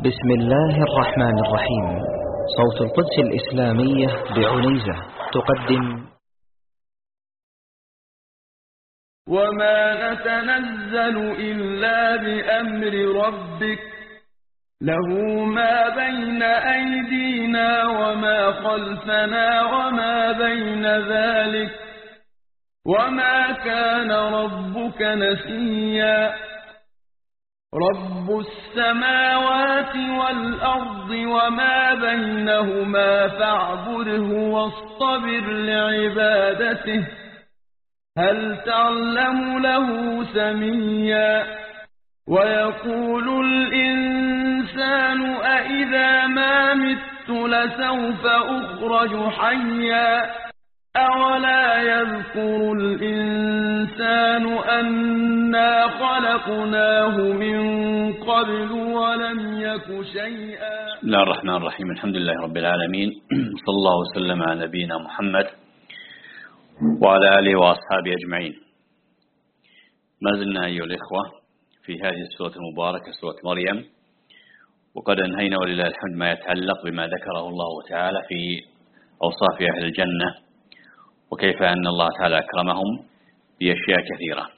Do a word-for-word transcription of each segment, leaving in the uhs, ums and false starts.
بسم الله الرحمن الرحيم. صوت القدس الإسلامية بعنيزة تقدم وما نتنزل إلا بأمر ربك له ما بين أيدينا وما خلفنا وما بين ذلك وما كان ربك نسيا رب السماوات والأرض وما بينهما فاعبده واصطبر لعبادته هل تعلم له سميا ويقول الإنسان أإذا ما مت لسوف أخرج حيا أولا يذكر الإنسان أنا خلقناه من قبل ولم يك شيئا. بسم الله الرحمن الرحيم. الحمد لله رب العالمين، صلى الله وسلم على نبينا محمد وعلى آله وأصحابه أجمعين. ما زلنا أيها الإخوة في هذه السورة المباركة سورة مريم، وقد أنهينا ولله الحمد ما يتعلق بما ذكره الله تعالى في أوصاف أهل الجنة، وكيف أن الله تعالى أكرمهم بأشياء كثيرة.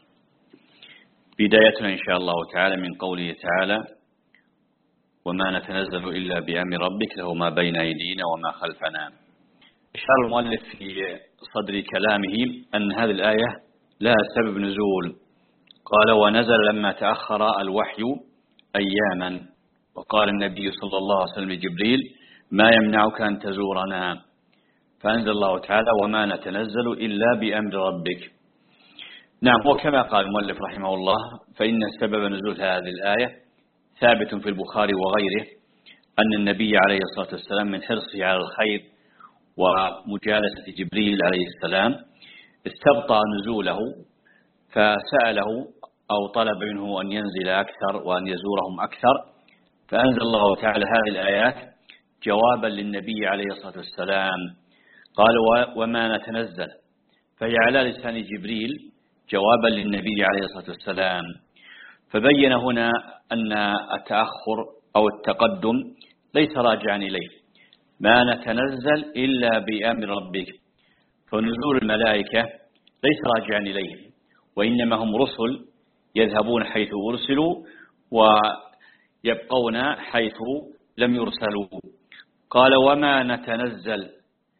بدايتنا إن شاء الله تعالى من قوله تعالى وما نتنزل إلا بأمر ربك له ما بين أيدينا وما خلفنا. أشار المؤلف في صدر كلامه أن هذه الآية لها سبب نزول. قال ونزل لما تأخر الوحي أياما، وقال النبي صلى الله عليه وسلم لجبريل ما يمنعك أن تزورنا، فأنزل الله تعالى وما نتنزل إلا بأمر ربك. نعم، وكما قال المؤلف رحمه الله فإن سبب نزول هذه الآية ثابت في البخاري وغيره، أن النبي عليه الصلاة والسلام من حرصه على الخير ومجالسة جبريل عليه السلام استبطأ نزوله، فسأله أو طلب منه أن ينزل أكثر وأن يزورهم أكثر، فأنزل الله تعالى هذه الآيات جوابا للنبي عليه الصلاة والسلام. قال وما نتنزل، فهي على لسان جبريل جوابا للنبي عليه الصلاة والسلام. فبين هنا أن التأخر أو التقدم ليس راجعا إليه، ما نتنزل إلا بأمر ربك، فنزول الملائكة ليس راجعا إليه، وإنما هم رسل يذهبون حيث أرسلوا ويبقون حيث لم يرسلوا. قال وما نتنزل،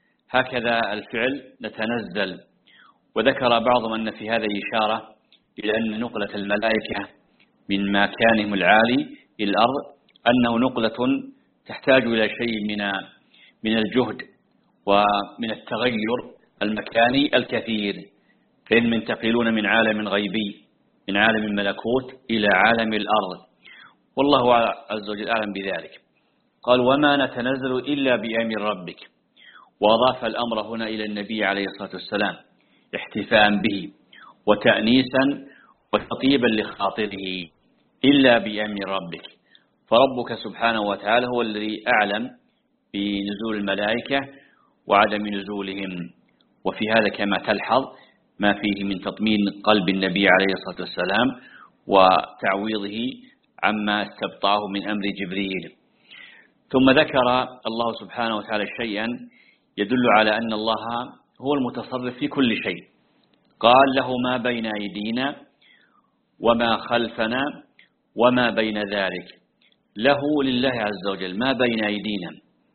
هكذا الفعل نتنزل. وذكر بعضهم أن في هذا إشارة إلى أن نقلة الملائكة من مكانهم العالي إلى الأرض أنه نقلة تحتاج إلى شيء من من الجهد ومن التغير المكاني الكثير، فإن ينتقلون من عالم غيبي من عالم الملكوت إلى عالم الأرض، والله عز وجل أعلم بذلك. قال وما نتنزل إلا بأمر ربك، وأضاف الأمر هنا إلى النبي عليه الصلاة والسلام احتفاء به وتأنيسا وتطيبا لخاطره، إلا بأمر ربك، فربك سبحانه وتعالى هو الذي أعلم بنزول الملائكة وعدم نزولهم. وفي هذا كما تلحظ ما فيه من تطمين قلب النبي عليه الصلاة والسلام وتعويضه عما استبطأه من أمر جبريل. ثم ذكر الله سبحانه وتعالى شيئا يدل على أن الله هو المتصرف في كل شيء. قال له ما بين أيدينا وما خلفنا وما بين ذلك، له لله عز وجل ما بين أيدينا،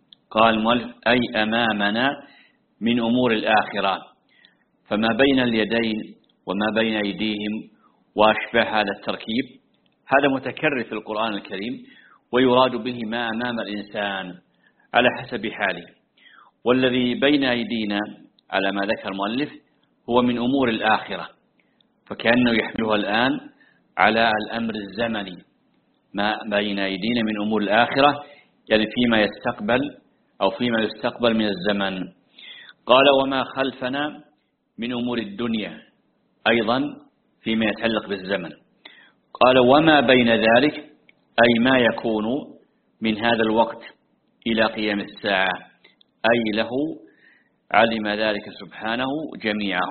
قال أي أمامنا من أمور الآخرة، فما بين اليدين وما بين أيديهم وأشبه هذا التركيب هذا متكرر في القرآن الكريم، ويراد به ما أمام الإنسان على حسب حاله. والذي بين أيدينا على ما ذكر المؤلف هو من أمور الآخرة، فكأنه يحملها الآن على الأمر الزمني، ما بين أيدينا من أمور الآخرة يعني فيما يستقبل أو فيما يستقبل من الزمن. قال وما خلفنا من أمور الدنيا، أيضا فيما يتعلق بالزمن. قال وما بين ذلك أي ما يكون من هذا الوقت إلى قيام الساعة، أي له علم ذلك سبحانه جميعه.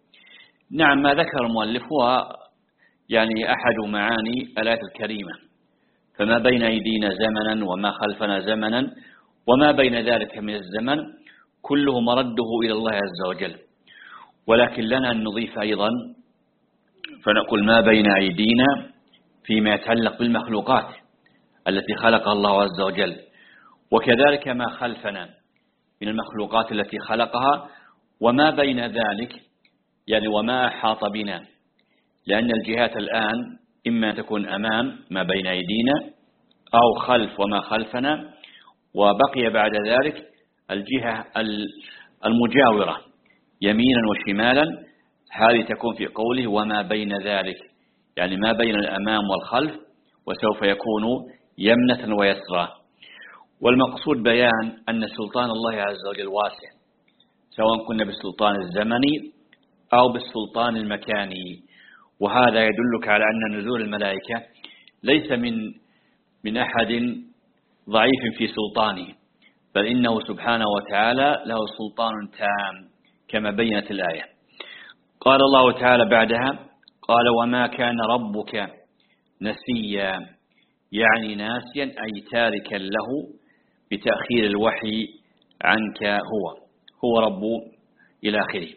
نعم، ما ذكر المؤلف هو يعني أحد معاني الآية الكريمة، فما بين أيدينا زمنا وما خلفنا زمنا وما بين ذلك من الزمن كله مرده إلى الله عز وجل. ولكن لنا أن نضيف أيضا فنقول ما بين أيدينا فيما يتعلق بالمخلوقات التي خلقها الله عز وجل، وكذلك ما خلفنا من المخلوقات التي خلقها، وما بين ذلك يعني وما أحاط بنا، لأن الجهات الآن إما تكون أمام ما بين أيدينا أو خلف وما خلفنا، وبقي بعد ذلك الجهة المجاورة يمينا وشمالا، هذه تكون في قوله وما بين ذلك، يعني ما بين الأمام والخلف، وسوف يكون يمنة ويسرى. والمقصود بيان أن سلطان الله عز وجل واسع، سواء كنا بالسلطان الزمني أو بالسلطان المكاني. وهذا يدلك على أن نزول الملائكة ليس من من أحد ضعيف في سلطانه، بل إنه سبحانه وتعالى له سلطان تام كما بينت الآية. قال الله تعالى بعدها قال وما كان ربك نسيا، يعني ناسيا أي تاركا له بتأخير الوحي عنك، هو هو رب إلى آخره.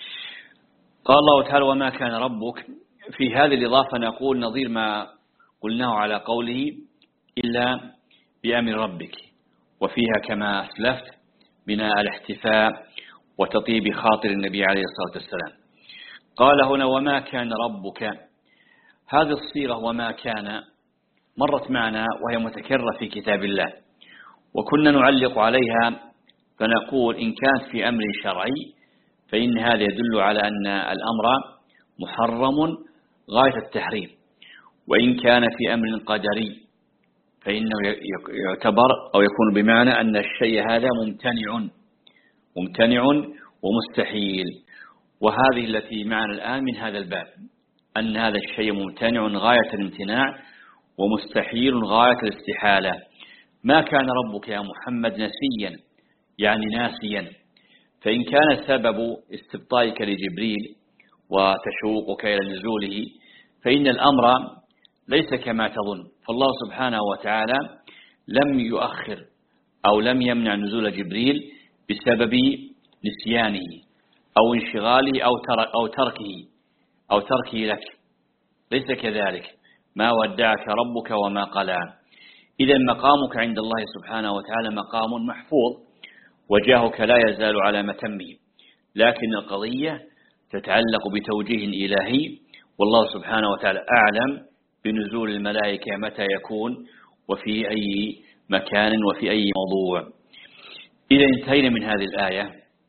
قال الله تعالى وما كان ربك، في هذه الإضافة نقول نظير ما قلناه على قوله إلا بأمر ربك، وفيها كما أسلفت بناء الاحتفاء وتطيب خاطر النبي عليه الصلاة والسلام. قال هنا وما كان ربك، هذه الصيغة وما كان مرت معنا وهي متكررة في كتاب الله، وكنا نعلق عليها فنقول إن كانت في أمر شرعي فإن هذا يدل على أن الأمر محرم غاية التحريم، وإن كان في أمر قدري فإنه يعتبر أو يكون بمعنى أن الشيء هذا ممتنع ممتنع ومستحيل. وهذه التي معنا الآن من هذا الباب، أن هذا الشيء ممتنع غاية الامتناع ومستحيل غاية الاستحالة. ما كان ربك يا محمد نسيا، يعني ناسيا، فإن كان سبب استبطائك لجبريل وتشوقك إلى نزوله فإن الأمر ليس كما تظن، فالله سبحانه وتعالى لم يؤخر أو لم يمنع نزول جبريل بسبب نسيانه أو انشغاله أو أو تركه أو تركه لك، ليس كذلك. ما ودعك ربك وما قلى. إذا مقامك عند الله سبحانه وتعالى مقام محفوظ، وجاهك لا يزال على متمه، لكن القضية تتعلق بتوجيه إلهي، والله سبحانه وتعالى أعلم بنزول الملائكة متى يكون وفي أي مكان وفي أي موضوع. إذا انتهينا من هذه الآية،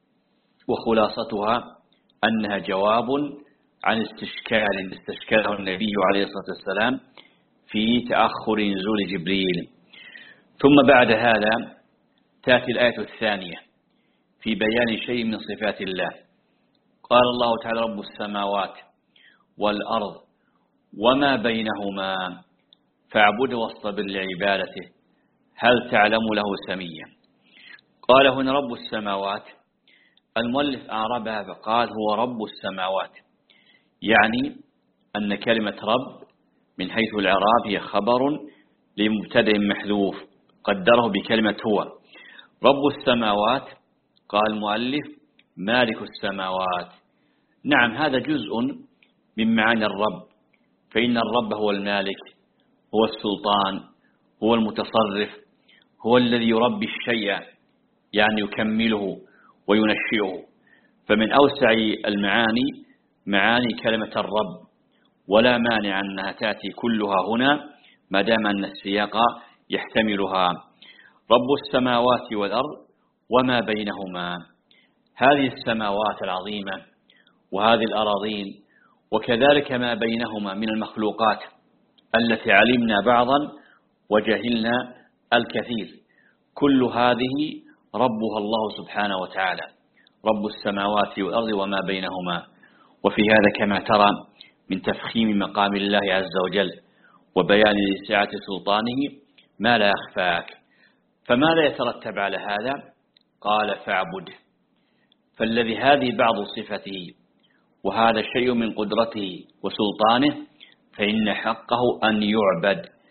وخلاصتها أنها جواب عن استشكال استشكاله النبي عليه الصلاة والسلام في تأخر نزول جبريل. ثم بعد هذا تأتي الآية الثانية في بيان شيء من صفات الله. قال الله تعالى رب السماوات والأرض وما بينهما فاعبده واصطبر لعبادته هل تعلم له سميا. قال هنا رب السماوات، المؤلف أعربها فقال هو رب السماوات، يعني أن كلمة رب من حيث الإعراب هي خبر لمبتدأ محذوف قدره بكلمة هو. رب السماوات، قال المؤلف مالك السماوات. نعم، هذا جزء من معاني الرب، فإن الرب هو المالك، هو السلطان، هو المتصرف، هو الذي يربي الشيء، يعني يكمله وينشئه. فمن أوسع المعاني معاني كلمة الرب، ولا مانع أنها تأتي كلها هنا ما دام أن السياق يحتملها. رب السماوات والأرض وما بينهما، هذه السماوات العظيمة وهذه الأراضين وكذلك ما بينهما من المخلوقات التي علمنا بعضا وجهلنا الكثير، كل هذه ربها الله سبحانه وتعالى، رب السماوات والأرض وما بينهما. وفي هذا كما ترى من تفخيم مقام الله عز وجل وبيان لسعة سلطانه ما لا يخفاك. فماذا يترتب على هذا؟ قال فاعبده، فالذي هذه بعض صفته وهذا شيء من قدرته وسلطانه فإن حقه أن يعبد،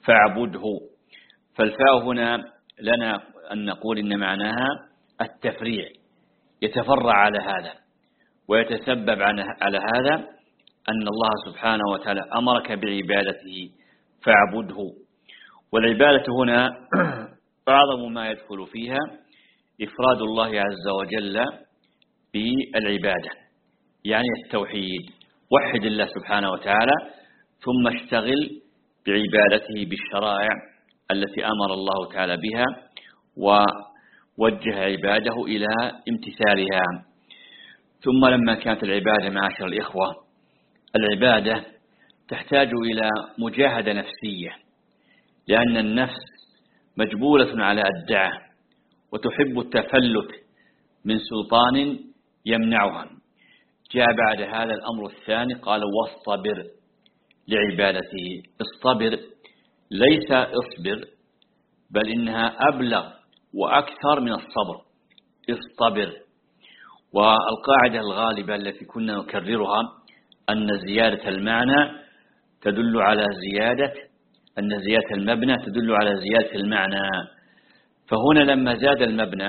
فاعبده. فالفاء هنا لنا أن نقول إن معناها التفريع، يتفرع على هذا ويتسبب على هذا أن الله سبحانه وتعالى أمرك بعبادته فاعبده. والعبادة هنا أعظم ما يدخل فيها إفراد الله عز وجل بالعبادة، يعني التوحيد، وحد الله سبحانه وتعالى ثم اشتغل بعبادته بالشرائع التي أمر الله تعالى بها ووجه عباده إلى امتثالها. ثم لما كانت العبادة معاشر الإخوة، العبادة تحتاج إلى مجاهدة نفسية، لأن النفس مجبولة على الدعة وتحب التفلت من سلطان يمنعها. جاء بعد هذا الأمر الثاني قال واصطبر لعبادته. اصطبر ليس اصبر، بل إنها أبلغ وأكثر من الصبر. اصطبر. والقاعدة الغالبة التي كنا نكررها أن زيادة المعنى تدل على زيادة أن زيادة المبنى تدل على زيادة المعنى. فهنا لما زاد المبنى،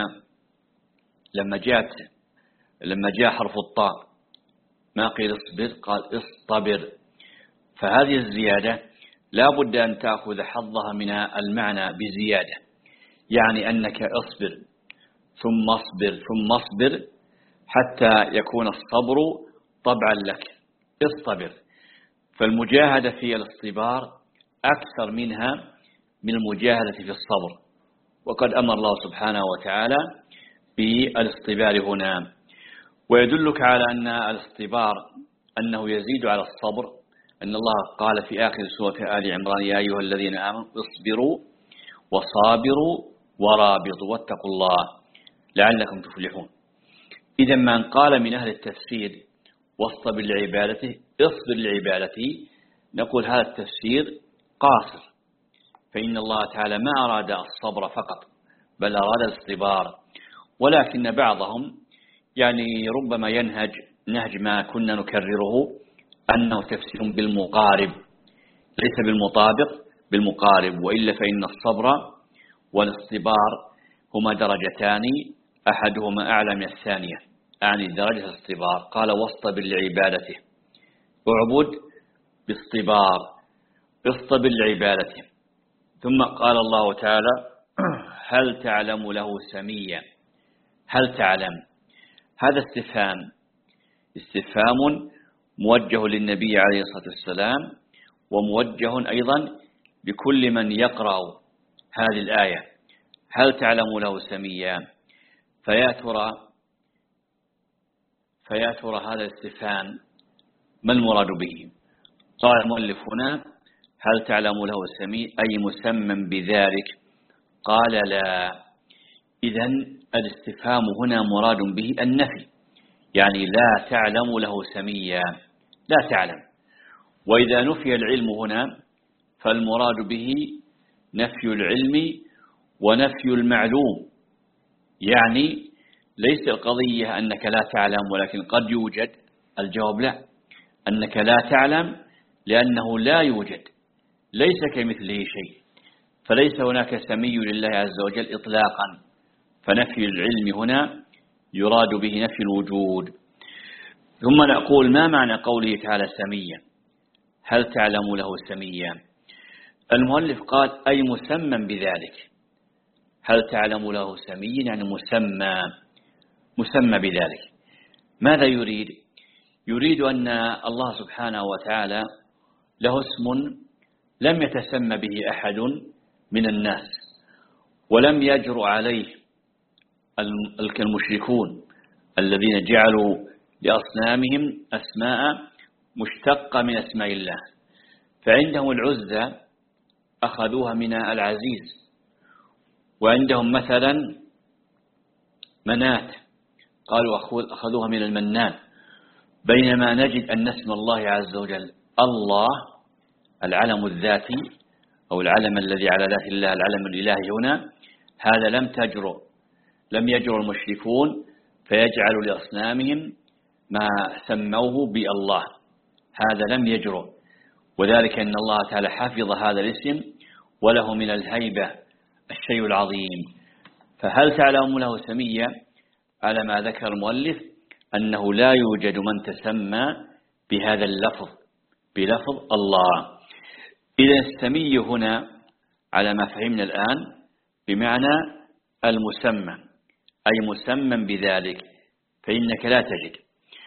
لما جاءت لما جاء حرف الطاء ما قيل اصبر، قال اصطبر. فهذه الزيادة لا بد أن تأخذ حظها من المعنى بزيادة، يعني أنك اصبر ثم اصبر ثم اصبر حتى يكون الصبر طبعا لك. اصطبر. فالمجاهدة في الاصطبار أكثر منها من المجاهدة في الصبر، وقد أمر الله سبحانه وتعالى بالاصطبار هنا. ويدلك على أن الاصطبار أنه يزيد على الصبر أن الله قال في آخر سورة آل عمران يا أيها الذين آمنوا اصبروا وصابروا ورابطوا واتقوا الله لعلكم تفلحون. إذا من قال من أهل التفسير واصطبر لعبادته اصبر لعبادته، نقول هذا التفسير قاصر، فإن الله تعالى ما أراد الصبر فقط بل أراد الاصطبار. ولكن بعضهم يعني ربما ينهج نهج ما كنا نكرره أنه تفسير بالمقارب ليس بالمطابق، بالمقارب. وإلا فإن الصبر والاصطبار هما درجتان أحدهما أعلى من الثانية، يعني درجة الاصطبار. قال واصطبر لعبادته، اعبد باصطبار، اصطبر لعبادته. ثم قال الله تعالى هل تعلم له سميا. هل تعلم، هذا استفهام استفهام موجه للنبي عليه الصلاة والسلام، وموجه أيضا لكل من يقرأ هذه الآية. هل تعلم له سميا. فيا ترى فيا ترى هذا الاستفهام ما المراد به؟ قال المؤلف هنا هل تعلم له سمي أي مسمى بذلك؟ قال لا. إذن الاستفهام هنا مراد به النفي، يعني لا تعلم له سميا، لا تعلم. وإذا نفي العلم هنا فالمراد به نفي العلم ونفي المعلوم، يعني ليس القضية أنك لا تعلم ولكن قد يوجد. الجواب لا، أنك لا تعلم لأنه لا يوجد، ليس كمثله شيء، فليس هناك سمي لله عز وجل إطلاقا. فنفي العلم هنا يراد به نفي الوجود. ثم نقول ما معنى قوله تعالى سميا؟ هل تعلم له سميا؟ المؤلف قال أي مسمى بذلك. هل تعلم له سميا يعني مسمى مسمى بذلك. ماذا يريد؟ يريد أن الله سبحانه وتعالى له اسم لم يتسمى به أحد من الناس، ولم يجرؤ عليه المشركون الذين جعلوا لأصنامهم أسماء مشتقة من أسماء الله. فعندهم العزة أخذوها من العزيز، وعندهم مثلا منات قالوا أخذوها من المنان. بينما نجد أن اسم الله عز وجل الله العلم الذاتي أو العلم الذي على ذات الله، العلم الإلهي هنا، هذا لم تجرؤ لم يجرؤ المشركون فيجعلوا لأصنامهم ما سموه بالله، هذا لم يجرؤ. وذلك أن الله تعالى حفظ هذا الاسم وله من الهيبة الشيء العظيم. فهل تعلم له سميا؟ على ما ذكر المؤلف أنه لا يوجد من تسمى بهذا اللفظ بلفظ الله. إذا السمي هنا على ما فهمنا الآن بمعنى المسمى، أي مسمى بذلك، فإنك لا تجد.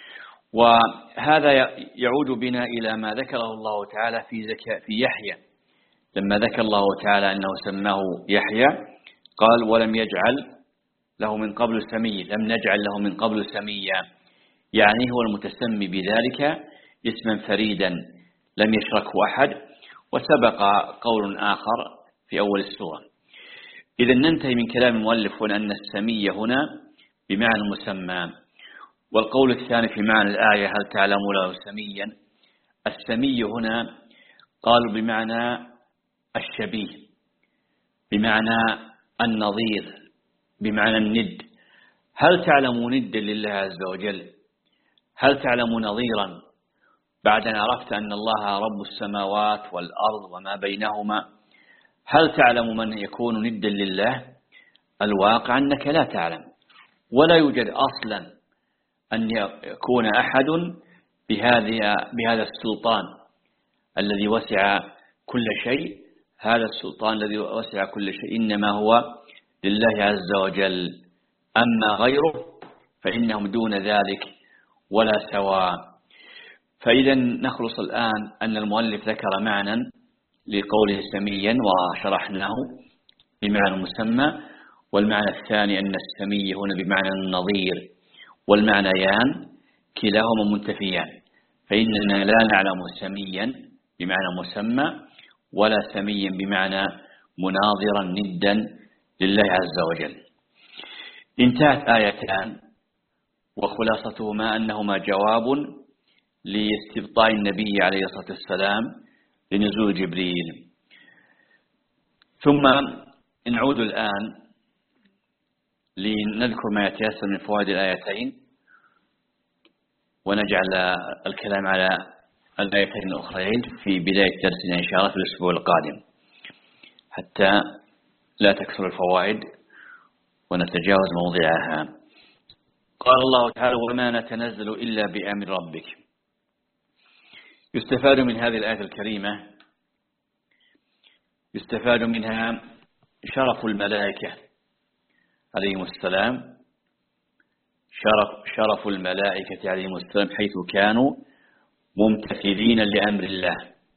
وهذا يعود بنا إلى ما ذكره الله تعالى في زكاة في يحيى، لما ذكر الله تعالى أنه سماه يحيى قال ولم يجعل له من قبل سمي، لم نجعل له من قبل سميا، يعني هو المتسمي بذلك اسما فريدا لم يشركه أحد. وسبق قول آخر في أول السورة. إذا ننتهي من كلام المؤلف هنا أن السمي هنا بمعنى المسمى. والقول الثاني في معنى الآية هل تعلم له سميا، السمي هنا قالوا بمعنى الشبيه، بمعنى النظير، بمعنى الند. هل تعلم ندا لله عز وجل؟ هل تعلم نظيرا بعد أن عرفت أن الله رب السماوات والأرض وما بينهما؟ هل تعلم من يكون ندا لله؟ الواقع أنك لا تعلم، ولا يوجد أصلا أن يكون أحد بهذه بهذا السلطان الذي وسع كل شيء. هذا السلطان الذي وسع كل شيء إنما هو لله عز وجل، أما غيره فإنهم دون ذلك ولا سواء. فإذا نخلص الآن أن المؤلف ذكر معنى لقوله سميا وشرحناه بمعنى المسمى، والمعنى الثاني أن السمي هنا بمعنى النظير، والمعنيان كلاهما منتفيان، فإننا لا نعلم سميا بمعنى مسمى ولا سميا بمعنى مناظرا ندا لله عز وجل. انتهت آيتان وخلاصتهما أنهما جواب لاستبطاء النبي عليه الصلاة والسلام لنزول جبريل. ثم نعود الآن لنذكر ما يتيسر من فوائد الآيتين، ونجعل الكلام على الآيتين الأخرين في بداية درسنا إن شاء الله في الأسبوع القادم، حتى لا تكثر الفوائد ونتجاوز موضعها. قال الله تعالى وما نتنزل إلا بأمر ربك. يستفاد من هذه الآية الكريمة يستفاد منها شرف الملائكة عليهم السلام، شرف, شرف الملائكة عليهم السلام حيث كانوا ممتثلين لأمر الله.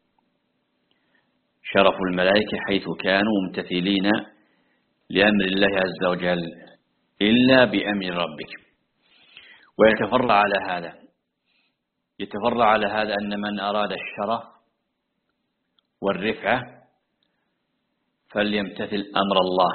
شرف الملائكة حيث كانوا ممتثلين لأمر الله عز وجل إلا بأمر ربك. ويتفرع على هذا يتفرع على هذا أن من أراد الشرف والرفعة فليمتثل أمر الله،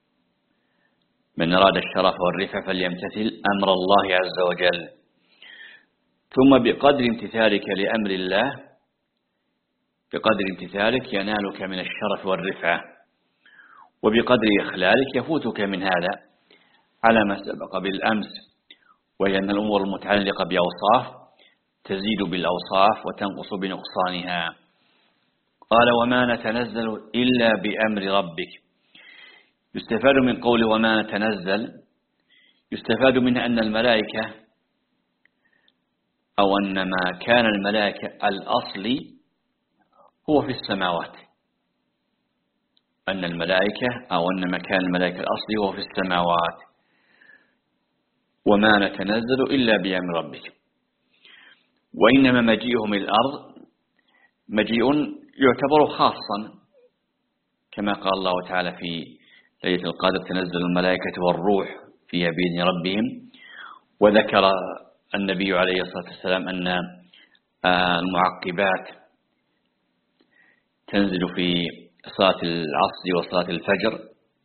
من أراد الشرف والرفعة فليمتثل أمر الله عز وجل. ثم بقدر امتثالك لأمر الله، بقدر امتثالك ينالك من الشرف والرفعة، وبقدر إخلالك يفوتك من هذا، على ما سبق بالأمس، وهي أن الأمور المتعلقة بأوصاف تزيد بالأوصاف وتنقص بنقصانها. قال وما نتنزل إلا بأمر ربك. يستفاد من قوله وما نتنزل، يستفاد منها أن الملائكة أو أن ما كان الملائكة الأصلي هو في السماوات، أن الملائكة أو أن مكان الملائكة الأصلي هو في السماوات. وما نتنزل إلا بأمر ربك. وإنما مجيئهم الأرض مجيء يعتبر خاصا، كما قال الله تعالى في ليلة القدر تنزل الملائكة والروح فيها بإذن ربهم. وذكر النبي عليه الصلاة والسلام أن المعقبات تنزل في صلاة العصر وصلاة الفجر.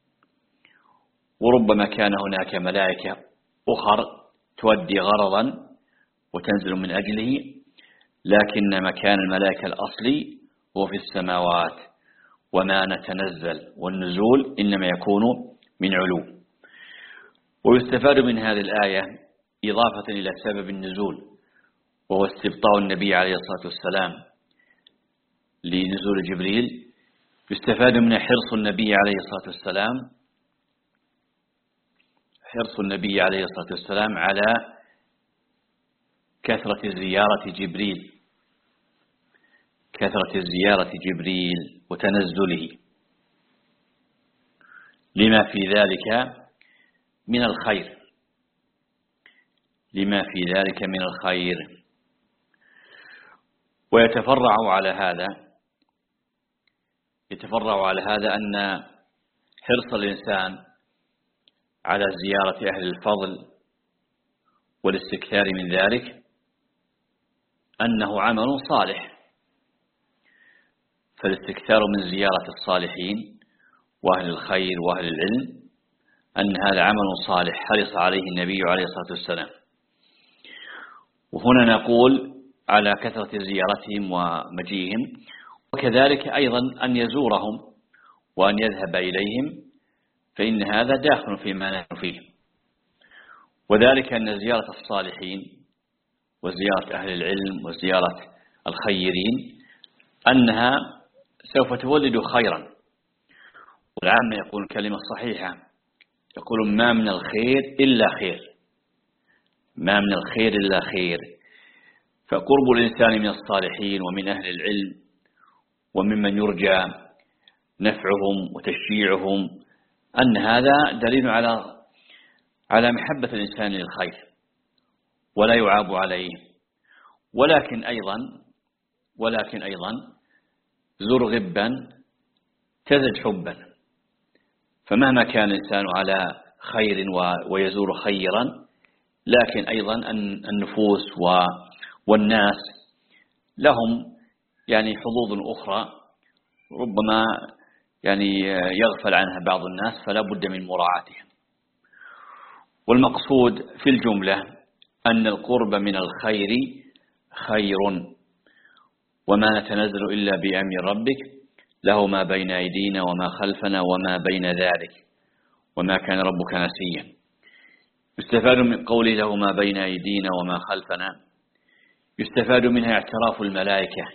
وربما كان هناك ملائكة أخر تؤدي غرضا وتنزل من أجله، لكن مكان الملائكة الأصلي هو في السماوات. وما نتنزل، والنزول إنما يكون من علو. ويستفاد من هذه الآية إضافة إلى سبب النزول، وهو استبطاء النبي عليه الصلاة والسلام لنزول جبريل، يستفاد من حرص النبي عليه الصلاة والسلام حرص النبي عليه الصلاة والسلام على كثرة زيارة جبريل كثرة زيارة جبريل وتنزله لما في ذلك من الخير لما في ذلك من الخير ويتفرع على هذا يتفرع على هذا أن حرص الإنسان على زيارة أهل الفضل والاستكثار من ذلك أنه عمل صالح، فالاستكثار من زيارة الصالحين وأهل الخير وأهل العلم أن هذا عمل صالح حرص عليه النبي عليه الصلاة والسلام. وهنا نقول على كثرة زيارتهم ومجيئهم، وكذلك أيضا أن يزورهم وأن يذهب إليهم، فإن هذا داخل فيما نحن فيه، وذلك أن زيارة الصالحين وزيارة أهل العلم وزيارة الخيرين أنها سوف تولد خيرا. والعامة يقول كلمة صحيحة، يقول ما من الخير إلا خير ما من الخير إلا خير. فقرب الإنسان من الصالحين ومن أهل العلم وممن يرجى نفعهم وتشجيعهم أن هذا دليل على على محبة الإنسان للخير ولا يعاب عليه. ولكن أيضا ولكن أيضا زر غبا تزد حبا، فمهما كان الإنسان على خير ويزور خيرا، لكن أيضا النفوس والناس لهم يعني حظوظ أخرى ربما يعني يغفل عنها بعض الناس، فلا بد من مراعاتهم. والمقصود في الجملة أن القرب من الخير خير، وما نتنزل إلا بأمر ربك له ما بين أيدينا وما خلفنا وما بين ذلك وما كان ربك نسيا. يستفاد من قوله له ما بين أيدينا وما خلفنا، يستفاد منها اعتراف الملائكة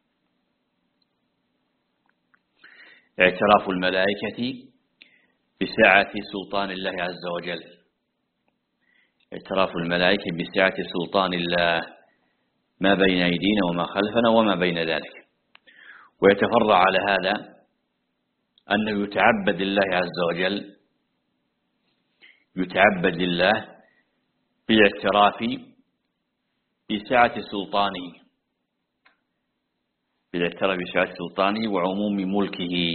اعتراف الملائكة بسعة سلطان الله عز وجل اعتراف الملائكة بسعة سلطان الله ما بين أيدينا وما خلفنا وما بين ذلك. ويتفرع على هذا أنه يتعبد لله عز وجل يتعبد لله بالاعتراف بسعة سلطانه بالاعتراف بسعة سلطانه وعموم ملكه،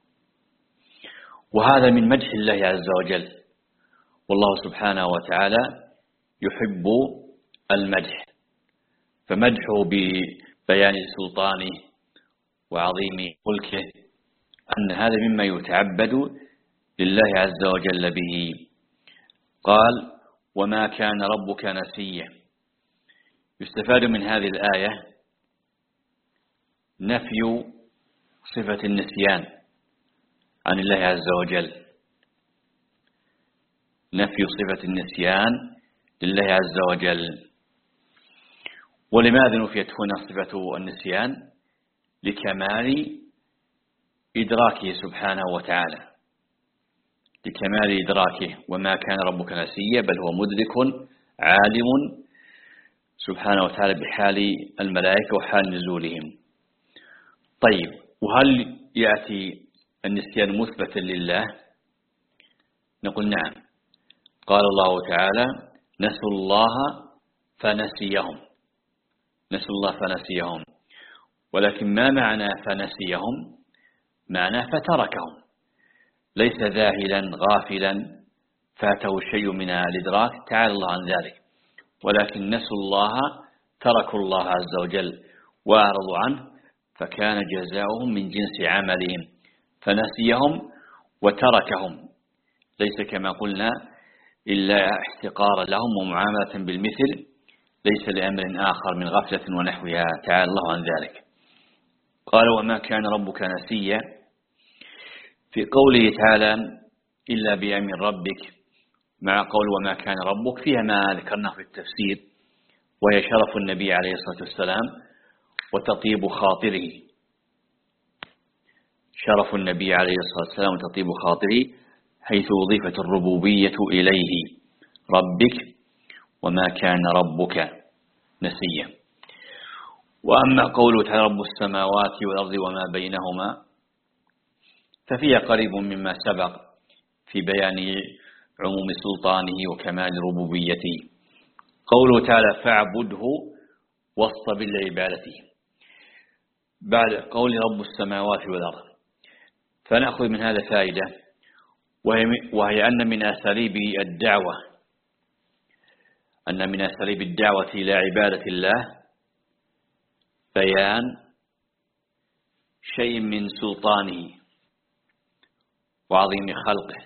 وهذا من مدح الله عز وجل، والله سبحانه وتعالى يحب المدح، فمدحه ببيان سلطانه وعظيم ملكه أن هذا مما يتعبد لله عز وجل به. قال وما كان ربك نسيا. يستفاد من هذه الآية نفي صفة النسيان عن الله عز وجل نفي صفة النسيان لله عز وجل. ولماذا نفيت هنا صفة النسيان؟ لكمال إدراكه سبحانه وتعالى لكمال إدراكه وما كان ربك نسيا، بل هو مدرك عالم سبحانه وتعالى بحال الملائكة وحال نزولهم. طيب، وهل يأتي النسيان مثبتا لله؟ نقول نعم. قال الله تعالى نسوا الله فنسيهم نسوا الله فنسيهم ولكن ما معنى فنسيهم؟ معنى فتركهم، ليس ذاهلا غافلا فاته شيء من الإدراك، تعالى الله عن ذلك، ولكن نسوا الله تركوا الله عز وجل وأعرضوا عنه، فكان جزاؤهم من جنس عملهم، فنسيهم وتركهم، ليس كما قلنا إلا احتقارا لهم ومعاملة بالمثل، ليس لأمر آخر من غفلة ونحوها، تعالى الله عن ذلك. قال وما كان ربك نسيا، في قوله تعالى إلا بأمر ربك مع قول وما كان ربك فيها ما ذكرناه في التفسير، وهي شرف النبي عليه الصلاة والسلام وتطيب خاطره شرف النبي عليه الصلاة والسلام وتطيب خاطري حيث أضيفت الربوبية إليه ربك وما كان ربك نسيا. وأما قوله تعالى رب السماوات والأرض وما بينهما ففيها قريب مما سبق في بيان عموم سلطانه وكمال ربوبيته. قوله تعالى فاعبده واصطبر لعبادته بعد قول رب السماوات والأرض، فنأخذ من هذا فائدة، وهي أن من أساليب الدعوة أن من أساليب الدعوة إلى عبادة الله بيان شيء من سلطانه وعظيم خلقه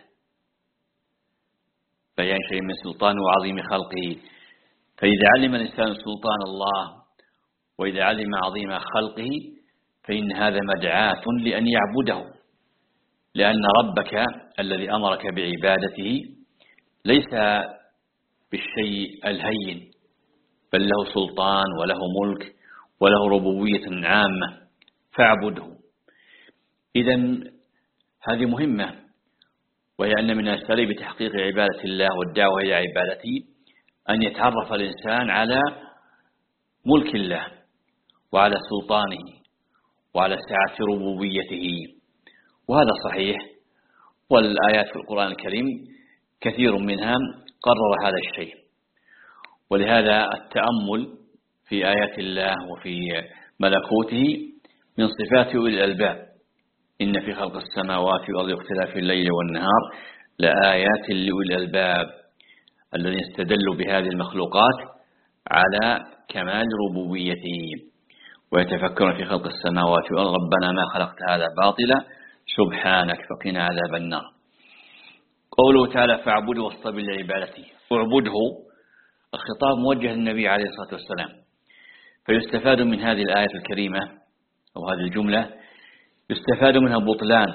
بيان شيء من سلطانه وعظيم خلقه. فإذا علم الإنسان سلطان الله وإذا علم عظيم خلقه فإن هذا مدعاة لأن يعبده، لأن ربك الذي أمرك بعبادته ليس بالشيء الهين، بل له سلطان وله ملك وله ربوبية عامة فاعبده. إذن هذه مهمة، وهي أن من أساليب تحقيق عبادة الله والدعوة إلى عبادته أن يتعرف الإنسان على ملك الله وعلى سلطانه وعلى سعة ربوبيته، وهذا صحيح، والآيات في القرآن الكريم كثير منها قرر هذا الشيء. ولهذا التأمل في آيات الله وفي ملكوته من صفات أولي الألباب. إن في خلق السماوات والأرض واختلاف الليل والنهار لآيات لأولي الألباب الذين استدلوا بهذه المخلوقات على كمال ربوبيته ويتفكرون في خلق السماوات والأرض ربنا ما خلقت هذا باطلا سبحانك فقنا عذاب النار. قوله تعالى فاعبده واصطبر لعبادته، اعبده الخطاب موجه للنبي عليه الصلاة والسلام. فيستفاد من هذه الآية الكريمة أو هذه الجملة يستفاد منها بطلان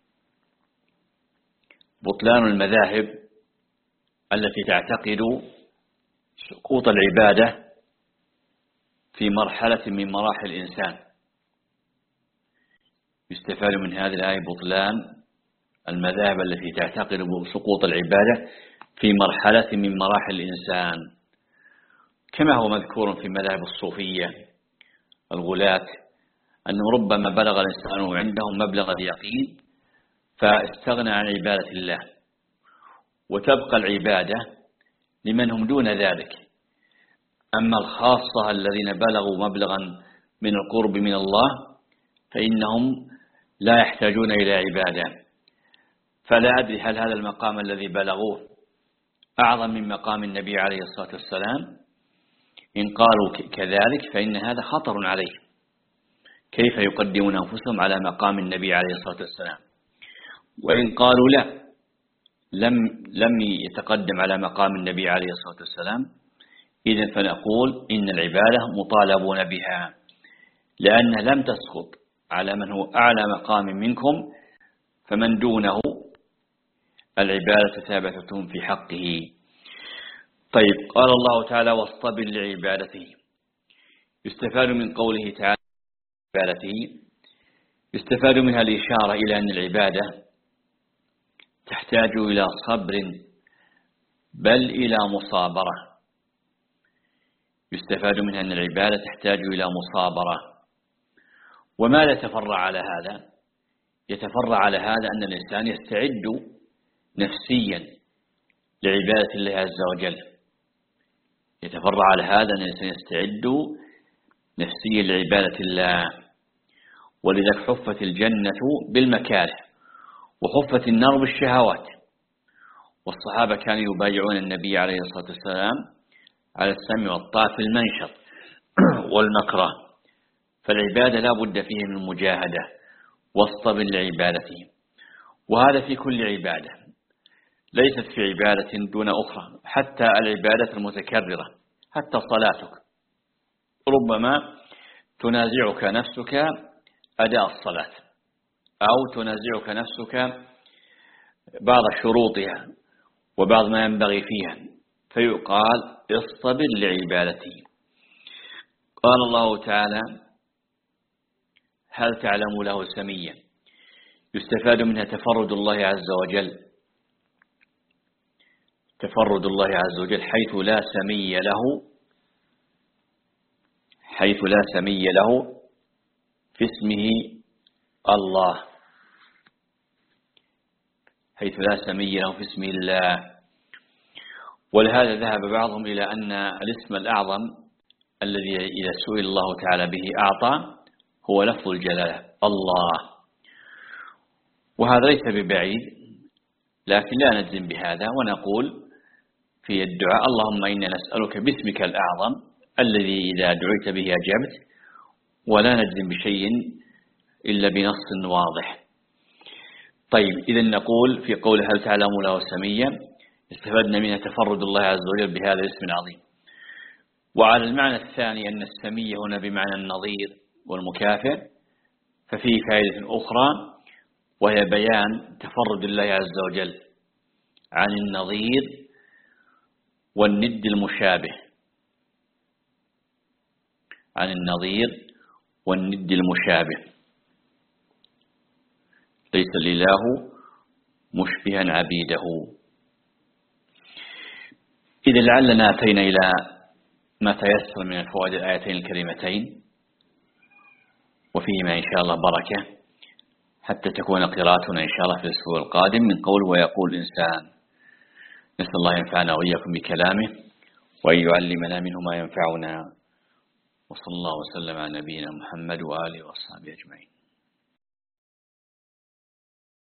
بطلان المذاهب التي تعتقد سقوط العبادة في مرحلة من مراحل الإنسان. يستفاد من هذه الآية بطلان المذاهب التي تعتقد سقوط العبادة في مرحلة من مراحل الإنسان، كما هو مذكور في مذاهب الصوفية الغلاة أنه ربما بلغ الإنسان عندهم مبلغ اليقين فاستغنى عن عبادة الله، وتبقى العبادة لمن هم دون ذلك. أما الخاصة الذين بلغوا مبلغا من القرب من الله فإنهم لا يحتاجون إلى عبادة. فلا أدري هل هذا المقام الذي بلغوه أعظم من مقام النبي عليه الصلاة والسلام؟ إن قالوا كذلك فإن هذا خطر عليه. كيف يقدمون أنفسهم على مقام النبي عليه الصلاة والسلام؟ وإن قالوا لا لم لم يتقدم على مقام النبي عليه الصلاة والسلام، إذن فنقول إن العبادة مطالبون بها، لأنها لم تسقط على من هو أعلى مقام منكم، فمن دونه العبادة ثابتة في حقه. طيب، قال الله تعالى واصطبر لعبادته. يستفاد من قوله تعالى عبادته يستفاد منها الإشارة إلى أن العبادة تحتاج إلى صبر بل إلى مصابرة. يستفاد منها أن العبادة تحتاج إلى مصابرة. وما يتفرع على هذا؟ يتفرع على هذا أن الإنسان يستعد نفسيا لعبادة الله عز وجل. يتفرع على هذا أن الإنسان يستعد نفسيا لعبادة الله. ولذلك حفت الجنة بالمكاره وحفت النار بالشهوات. والصحابة كانوا يبايعون النبي عليه الصلاة والسلام على السمع والطاعة في المنشط والمكره. فالعبادة لا بد فيه من مجاهدة واصطبر لعبادته. وهذا في كل عبادة، ليست في عبادة دون أخرى، حتى العبادة المتكررة، حتى صلاتك ربما تنازعك نفسك أداء الصلاة، أو تنازعك نفسك بعض شروطها وبعض ما ينبغي فيها، فيقال اصطبر لعبادتي. قال الله تعالى هل تعلم له سميا. يستفاد منها تفرد الله عز وجل، تفرد الله عز وجل حيث لا سمي له، حيث لا سمي له في اسمه الله، حيث لا سمي له في اسمه الله. ولهذا ذهب بعضهم إلى أن الاسم الأعظم الذي إذا سئل الله تعالى به أعطى هو لفظ الجلالة الله، وهذا ليس ببعيد، لكن لا نجزم بهذا، ونقول في الدعاء اللهم إنا نسألك باسمك الأعظم الذي إذا دعيت به أجبت، ولا نجزم بشيء إلا بنص واضح. طيب، إذا نقول في قول هل تعلم له سميا استفدنا منها تفرد الله عز وجل بهذا الاسم العظيم. وعلى المعنى الثاني أن السمي هنا بمعنى النظير والمكافئ، ففيه فائدة أخرى وهي بيان تفرد الله عز وجل عن النظير والند المشابه، عن النظير والند المشابه، ليس الإله مشبها عبيده. إذا لعلنا أتينا إلى ما تيسر من الفوائد الآيتين الكريمتين، وفيهما إن شاء الله بركة، حتى تكون قراءتنا إن شاء الله في الأسبوع القادم من قول ويقول الإنسان. نسأل الله ينفعنا وإياكم بكلامه وأن يعلمنا منه ما ينفعنا، وصلى الله وسلم على نبينا محمد وآله وصحبه أجمعين.